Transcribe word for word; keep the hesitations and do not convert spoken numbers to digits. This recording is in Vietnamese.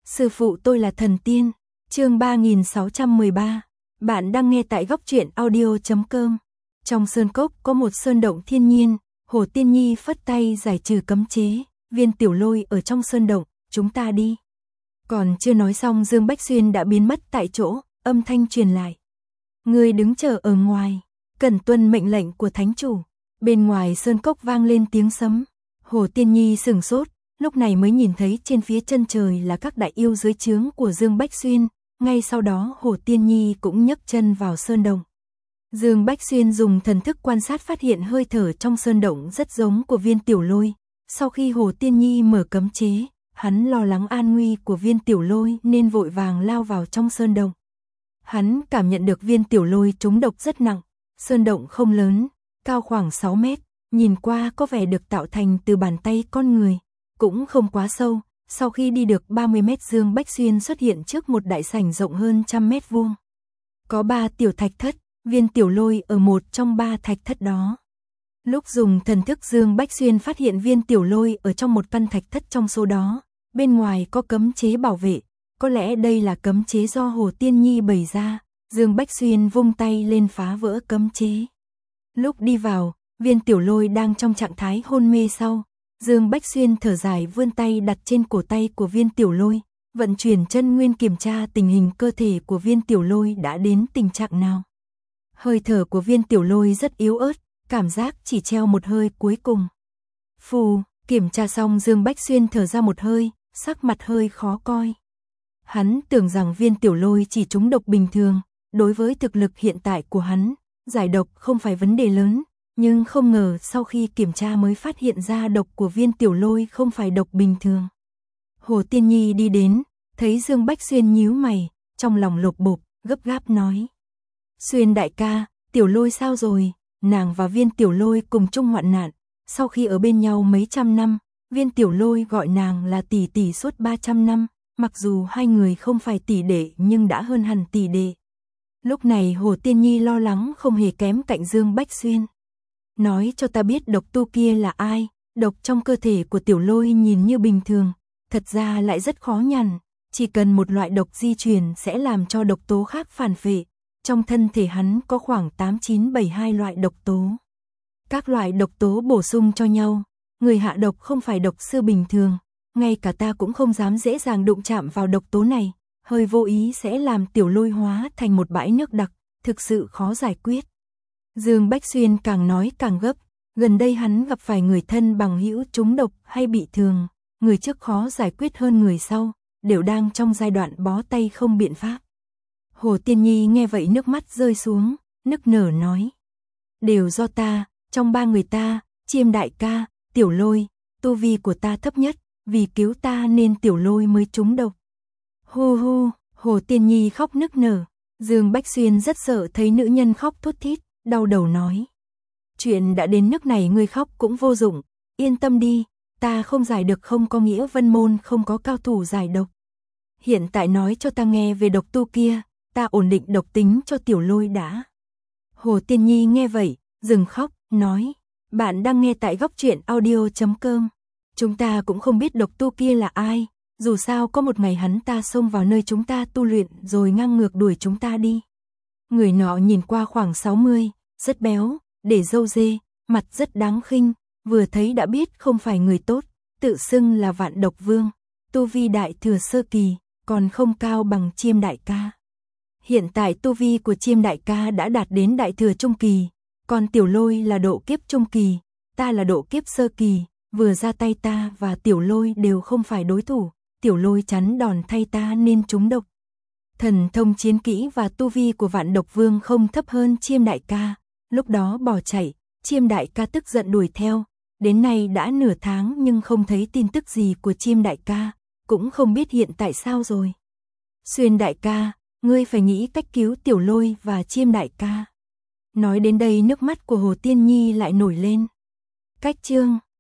Sư phụ tôi là thần tiên. Chương ba nghìn sáu trăm mười ba. Bạn đang nghe tại góc truyện audio chấm com. Trong sơn cốc có một sơn động thiên nhiên, Hồ Tiên Nhi phất tay giải trừ cấm chế, Viên Tiểu Lôi ở trong sơn động, chúng ta đi. Còn chưa nói xong Dương Bách Xuyên đã biến mất tại chỗ, âm thanh truyền lại. Người đứng chờ ở ngoài, cần tuân mệnh lệnh của thánh chủ. Bên ngoài sơn cốc vang lên tiếng sấm. Hồ Tiên Nhi sửng sốt, lúc này mới nhìn thấy trên phía chân trời là các đại yêu dưới trướng của Dương Bách Xuyên. Ngay sau đó Hồ Tiên Nhi cũng nhấc chân vào sơn động. Dương Bách Xuyên dùng thần thức quan sát phát hiện hơi thở trong sơn động rất giống của Viên Tiểu Lôi. Sau khi Hồ Tiên Nhi mở cấm chế, hắn lo lắng an nguy của Viên Tiểu Lôi nên vội vàng lao vào trong sơn động. Hắn cảm nhận được Viên Tiểu Lôi trúng độc rất nặng. Sơn động không lớn, cao khoảng sáu mét, nhìn qua có vẻ được tạo thành từ bàn tay con người, cũng không quá sâu. Sau khi đi được ba mươi mét, Dương Bách Xuyên xuất hiện trước một đại sảnh rộng hơn trăm mét vuông. Có ba tiểu thạch thất, Viên Tiểu Lôi ở một trong ba thạch thất đó. Lúc dùng thần thức Dương Bách Xuyên phát hiện Viên Tiểu Lôi ở trong một căn thạch thất trong số đó. Bên ngoài có cấm chế bảo vệ, có lẽ đây là cấm chế do Hồ Tiên Nhi bày ra. Dương Bách Xuyên vung tay lên phá vỡ cấm chế. Lúc đi vào, Viên Tiểu Lôi đang trong trạng thái hôn mê sau. Dương Bách Xuyên thở dài vươn tay đặt trên cổ tay của Viên Tiểu Lôi, vận chuyển chân nguyên kiểm tra tình hình cơ thể của Viên Tiểu Lôi đã đến tình trạng nào. Hơi thở của Viên Tiểu Lôi rất yếu ớt, cảm giác chỉ treo một hơi cuối cùng. Phù, kiểm tra xong Dương Bách Xuyên thở ra một hơi, sắc mặt hơi khó coi. Hắn tưởng rằng Viên Tiểu Lôi chỉ trúng độc bình thường, đối với thực lực hiện tại của hắn, giải độc không phải vấn đề lớn. Nhưng không ngờ sau khi kiểm tra mới phát hiện ra độc của Viên Tiểu Lôi không phải độc bình thường. Hồ Tiên Nhi đi đến, thấy Dương Bách Xuyên nhíu mày, trong lòng lột bột, gấp gáp nói. Xuyên đại ca, Tiểu Lôi sao rồi? Nàng và Viên Tiểu Lôi cùng chung hoạn nạn, sau khi ở bên nhau mấy trăm năm, Viên Tiểu Lôi gọi nàng là tỷ tỷ suốt ba trăm năm, mặc dù hai người không phải tỷ đệ nhưng đã hơn hẳn tỷ đệ. Lúc này Hồ Tiên Nhi lo lắng không hề kém cạnh Dương Bách Xuyên. Nói cho ta biết độc tu kia là ai, độc trong cơ thể của Tiểu Lôi nhìn như bình thường, thật ra lại rất khó nhằn, chỉ cần một loại độc di truyền sẽ làm cho độc tố khác phản phệ, trong thân thể hắn có khoảng tám chín bảy hai loại độc tố. Các loại độc tố bổ sung cho nhau, người hạ độc không phải độc sư bình thường, ngay cả ta cũng không dám dễ dàng đụng chạm vào độc tố này, hơi vô ý sẽ làm Tiểu Lôi hóa thành một bãi nước đặc, thực sự khó giải quyết. Dương Bách Xuyên càng nói càng gấp, gần đây hắn gặp phải người thân bằng hữu trúng độc hay bị thương, người trước khó giải quyết hơn người sau, đều đang trong giai đoạn bó tay không biện pháp. Hồ Tiên Nhi nghe vậy nước mắt rơi xuống, nức nở nói. Đều do ta, trong ba người ta, Chiêm đại ca, Tiểu Lôi, tu vi của ta thấp nhất, vì cứu ta nên Tiểu Lôi mới trúng độc. Hu hu, Hồ Tiên Nhi khóc nức nở, Dương Bách Xuyên rất sợ thấy nữ nhân khóc thút thít. Đau đầu nói. Chuyện đã đến nước này ngươi khóc cũng vô dụng, yên tâm đi, ta không giải được không có nghĩa Vân Môn không có cao thủ giải độc. Hiện tại nói cho ta nghe về độc tu kia, ta ổn định độc tính cho Tiểu Lôi đã. Hồ Tiên Nhi nghe vậy, dừng khóc, nói. Bạn đang nghe tại góc truyện audio chấm com. Chúng ta cũng không biết độc tu kia là ai, dù sao có một ngày hắn ta xông vào nơi chúng ta tu luyện rồi ngang ngược đuổi chúng ta đi. Người nọ nhìn qua khoảng sáu mươi, rất béo, để râu dê, mặt rất đáng khinh, vừa thấy đã biết không phải người tốt, tự xưng là Vạn Độc Vương, tu vi đại thừa sơ kỳ, còn không cao bằng Chiêm đại ca. Hiện tại tu vi của Chiêm đại ca đã đạt đến đại thừa trung kỳ, còn Tiểu Lôi là độ kiếp trung kỳ, ta là độ kiếp sơ kỳ, vừa ra tay ta và Tiểu Lôi đều không phải đối thủ, Tiểu Lôi chắn đòn thay ta nên trúng độc. Thần thông chiến kỹ và tu vi của Vạn Độc Vương không thấp hơn Chiêm đại ca, lúc đó bỏ chạy, Chiêm đại ca tức giận đuổi theo, đến nay đã nửa tháng nhưng không thấy tin tức gì của Chiêm đại ca, cũng không biết hiện tại sao rồi. Xuyên đại ca, ngươi phải nghĩ cách cứu Tiểu Lôi và Chiêm đại ca. Nói đến đây nước mắt của Hồ Tiên Nhi lại nổi lên. Cách chương